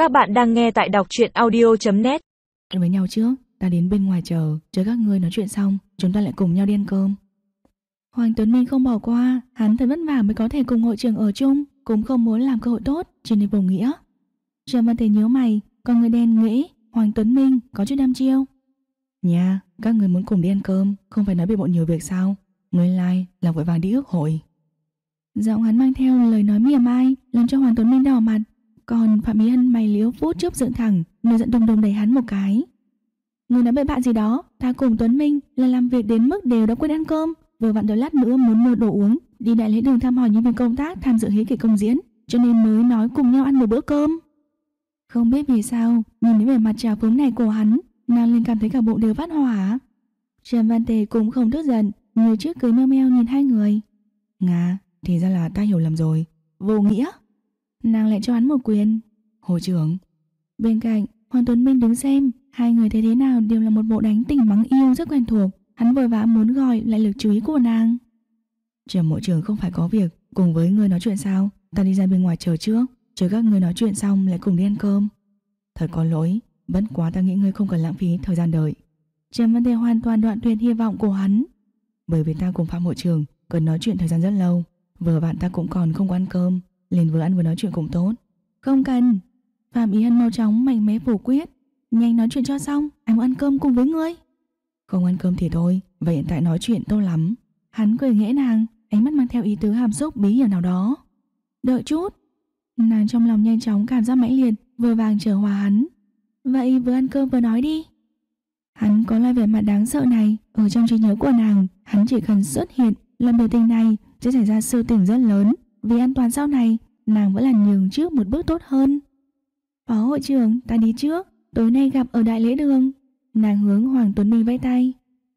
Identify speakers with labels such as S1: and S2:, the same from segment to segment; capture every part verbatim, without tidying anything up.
S1: Các bạn đang nghe tại đọc truyện audio chấm net.
S2: Với nhau trước, ta đến bên ngoài chờ, chờ các ngươi nói chuyện xong, chúng ta lại cùng nhau đi ăn cơm. Hoàng Tuấn Minh không bỏ qua, hắn thật vất vả mới có thể cùng hội trưởng ở chung, cũng không muốn làm cơ hội tốt trên nơi vô nghĩa. Trầm Văn Thế nhớ mày, còn người đen nghĩ Hoàng Tuấn Minh có chút đam chiêu. Nha, các người muốn cùng đi ăn cơm, không phải nói bị bộn nhiều việc sao? Nguyên lai là vội vàng đi ước hội. Giọng hắn mang theo lời nói mỉa mai, làm cho Hoàng Tuấn Minh đỏ mặt. Còn Phạm Ý Hân mày liếu phút chớp dựng thẳng, nổi giận đùng đùng đẩy hắn một cái. Người nói bậy bạ gì đó, ta cùng Tuấn Minh là làm việc đến mức đều đã quên ăn cơm, vừa vặn đợi lát nữa muốn mua đồ uống, đi đại lễ đường thăm hỏi những viên công tác tham dự hí kịch công diễn, cho nên mới nói cùng nhau ăn một bữa cơm. Không biết vì sao, nhìn thấy vẻ mặt trào phúng này của hắn, nàng liền cảm thấy cả bụng đều phát hỏa. Trầm Văn Tề cũng không tức giận, như trước cười meo meo nhìn hai người. Ngà, thì ra là ta hiểu lầm rồi, vô nghĩa. Nàng lại cho hắn một quyền. Hội trưởng. Bên cạnh Hoàng Tuấn Minh đứng xem, hai người thấy thế nào đều là một bộ đánh tình mắng yêu rất quen thuộc. Hắn vội vã muốn gọi lại lực chú ý của nàng. Trầm hội trưởng không phải có việc cùng với người nói chuyện sao? Ta đi ra bên ngoài chờ trước, chờ các người nói chuyện xong lại cùng đi ăn cơm. Thật có lỗi, bất quá ta nghĩ ngươi không cần lãng phí thời gian đợi. Trầm Văn Tề hoàn toàn đoạn tuyệt hy vọng của hắn. Bởi vì ta cùng Phạm hội trưởng cần nói chuyện thời gian rất lâu, vừa bạn ta cũng còn không có ăn cơm, liền vừa ăn vừa nói chuyện cũng tốt. Không cần. Phạm Ý Hân mau chóng mạnh mẽ phủ quyết. Nhanh nói chuyện cho xong, anh muốn ăn cơm cùng với ngươi. Không ăn cơm thì thôi, vậy hiện tại nói chuyện tốt lắm. Hắn cười nghẽ nàng, ánh mắt mang theo ý tứ hàm xúc bí hiểm nào đó. Đợi chút. Nàng trong lòng nhanh chóng cảm giác mãnh liệt, vừa vàng chờ hòa hắn. Vậy vừa ăn cơm vừa nói đi. Hắn có loại vẻ mặt đáng sợ này ở trong trí nhớ của nàng. Hắn chỉ cần xuất hiện, lần biểu tình này sẽ xảy ra sự tình rất lớn. Vì an toàn sau này, nàng vẫn là nhường trước một bước tốt hơn. Phó hội trưởng, ta đi trước, tối nay gặp ở đại lễ đường. Nàng hướng Hoàng Tuấn Minh vẫy tay.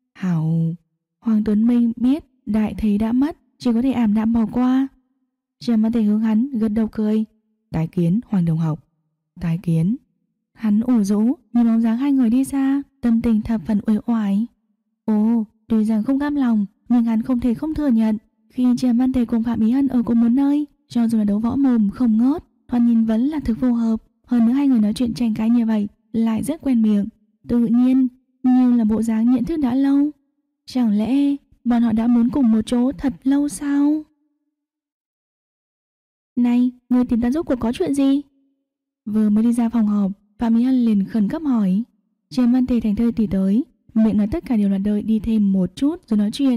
S2: Hảo. Hoàng Tuấn Minh biết đại thế đã mất, chỉ có thể ảm đạm bỏ qua. Trầm Văn Tề hướng hắn gật đầu cười. Tái kiến Hoàng đồng học. Tái kiến. Hắn ủ rũ nhìn bóng dáng hai người đi xa, tâm tình thập phần uể oải. Ồ, tuy rằng không cam lòng, nhưng hắn không thể không thừa nhận, khi Trầm Văn Tề cùng Phạm Ý Hân ở cùng một nơi, cho dù là đấu võ mồm không ngớt, thoạt nhìn vẫn là thực phù hợp. Hơn nữa hai người nói chuyện tranh cãi như vậy lại rất quen miệng, tự nhiên như là bộ dáng nhận thức đã lâu. Chẳng lẽ bọn họ đã muốn cùng một chỗ thật lâu sao? Này, người tìm ta rốt cuộc có chuyện gì? Vừa mới đi ra phòng họp, Phạm Ý Hân liền khẩn cấp hỏi. Trầm Văn Tề thành thơi tỉ tới, miệng nói tất cả đều là đợi đi thêm một chút rồi nói chuyện.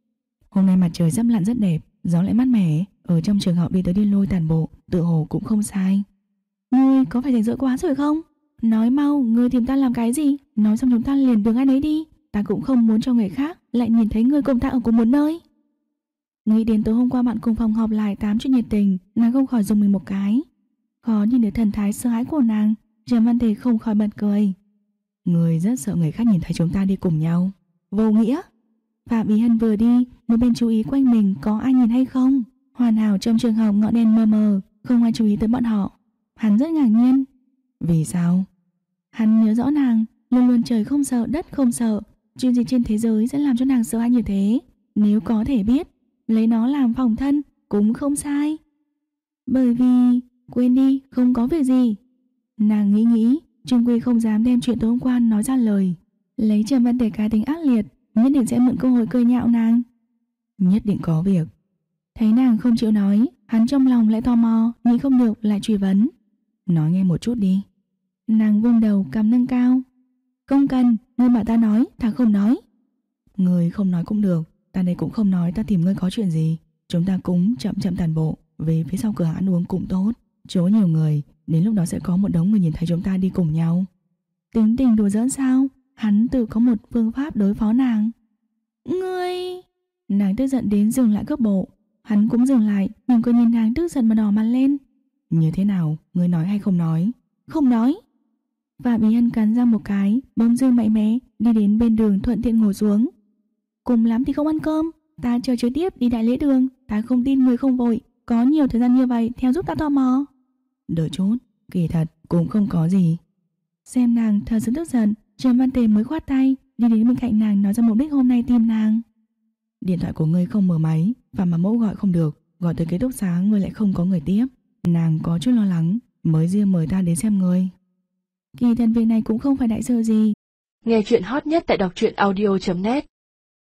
S2: Hôm nay mặt trời sắp lặn rất đẹp, gió lại mát mẻ, ở trong trường học đi tới đi lui tản bộ, tự hồ cũng không sai. Ngươi có phải rảnh rỗi quá rồi không? Nói mau, ngươi tìm ta làm cái gì? Nói xong chúng ta liền đường ai nấy đi. Ta cũng không muốn cho người khác lại nhìn thấy ngươi cùng ta ở cùng một nơi. Nghĩ đến tối hôm qua bạn cùng phòng họp lại tám chuyện nhiệt tình, nàng không khỏi dùng mình một cái. Khó nhìn được thần thái sợ hãi của nàng, Trầm Văn Tề không khỏi bật cười. Ngươi rất sợ người khác nhìn thấy chúng ta đi cùng nhau. Vô nghĩa. Phạm Ý Hân vừa đi, một bên chú ý quanh mình có ai nhìn hay không. Hoàn hảo trong trường học ngọn đèn mờ mờ, không ai chú ý tới bọn họ. Hắn rất ngạc nhiên. Vì sao? Hắn nhớ rõ nàng luôn luôn trời không sợ đất không sợ, chuyện gì trên thế giới sẽ làm cho nàng sợ hãi như thế. Nếu có thể biết, lấy nó làm phòng thân cũng không sai. Bởi vì quên đi, không có việc gì. Nàng nghĩ nghĩ, chung quy không dám đem chuyện tối hôm qua nói ra lời. Lấy Trầm Văn Tề cá tính ác liệt, nhất định sẽ mượn cơ hội cười nhạo nàng. Nhất định có việc. Thấy nàng không chịu nói, hắn trong lòng lại tò mò, nghĩ không được lại truy vấn. Nói nghe một chút đi. Nàng vung đầu cằm nâng cao. Không cần, ngươi bảo ta nói, ta không nói. Ngươi không nói cũng được, ta đây cũng không nói ta tìm ngươi có chuyện gì. Chúng ta cũng chậm chậm tàn bộ, về phía sau cửa ăn uống cũng tốt. Chỗ nhiều người, đến lúc đó sẽ có một đống người nhìn thấy chúng ta đi cùng nhau. Tính tình đùa giỡn sao? Hắn tự có một phương pháp đối phó nàng. Ngươi... Nàng tức giận đến dừng lại cước bộ. Hắn cũng dừng lại, nhưng cô nhìn nàng tức giận mà đỏ mặt lên. Như thế nào, ngươi nói hay không nói? Không nói. Phạm Ý Hân cắn ra một cái, bỗng dưng mạnh mẽ đi đến bên đường thuận tiện ngồi xuống. Cùng lắm thì không ăn cơm, ta chờ trực tiếp đi đại lễ đường. Ta không tin người không vội, có nhiều thời gian như vậy theo giúp ta tò mò. Đợi chút, kỳ thật cũng không có gì. Xem nàng thật sự tức giận, Trầm Văn Tề mới khoát tay đi đến bên cạnh nàng nói ra mục đích hôm nay tìm nàng. Điện thoại của ngươi không mở máy, và mà mẫu gọi không được, gọi tới ký túc xá ngươi lại không có người tiếp. Nàng có chút lo lắng, mới riêng mời ta đến xem người. Kỳ thật việc này cũng không phải đại sự gì.
S1: Nghe chuyện hot nhất tại đọc truyện audio chấm net.